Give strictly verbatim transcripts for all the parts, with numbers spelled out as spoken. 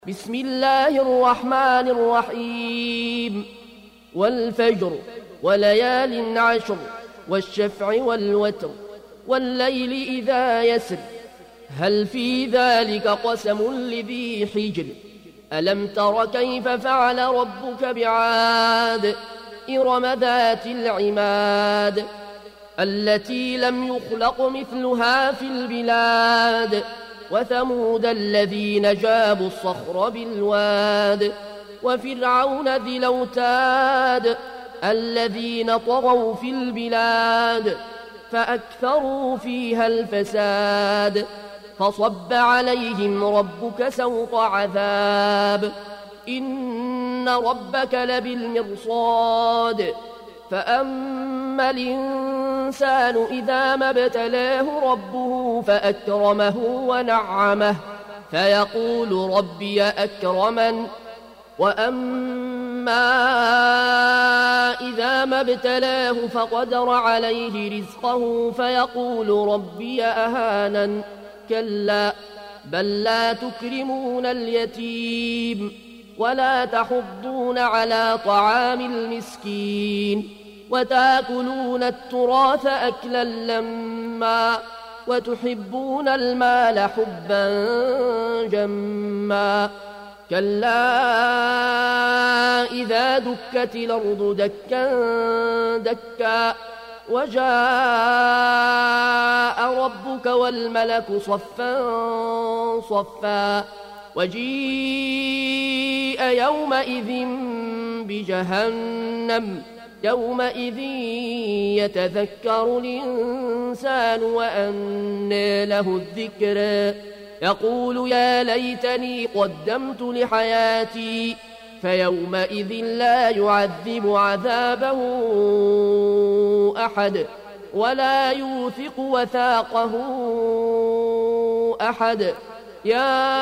بسم الله الرحمن الرحيم والفجر وليال عشر والشفع والوتر والليل إذا يسر هل في ذلك قسم لذي حجر ألم تر كيف فعل ربك بعاد إرم ذات العماد التي لم يخلق مثلها في البلاد وثمود الذين جابوا الصخر بالواد وفرعون ذي الأوتاد الذين طغوا في البلاد فأكثروا فيها الفساد فصب عليهم ربك سوط عذاب إن ربك لبالمرصاد فأما الإنسان إذا ما ابتلاه ربه فأكرمه ونعمه فيقول ربي أكرمن وأما إذا ما ابتلاه فقدر عليه رزقه فيقول ربي أهانن كلا بل لا تكرمون اليتيم ولا تحضون على طعام المسكين وتاكلون التراث أكلا لما وتحبون المال حبا جما كلا إذا دكت الأرض دكا دكا وجاء ربك والملك صفا صفا وجيء يومئذ بجهنم يومئذ يتذكر الإنسان وأنى له الذكر يقول يا ليتني قدمت لحياتي فيومئذ لا يعذب عذابه أحد ولا يوثق وثاقه أحد يا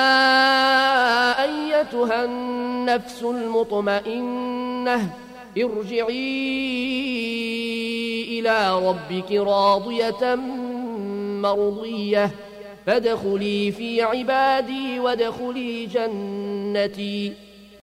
أيتها النفس المطمئنة ارجعي إلى ربك راضية مرضية فادخلي في عبادي وادخلي جنتي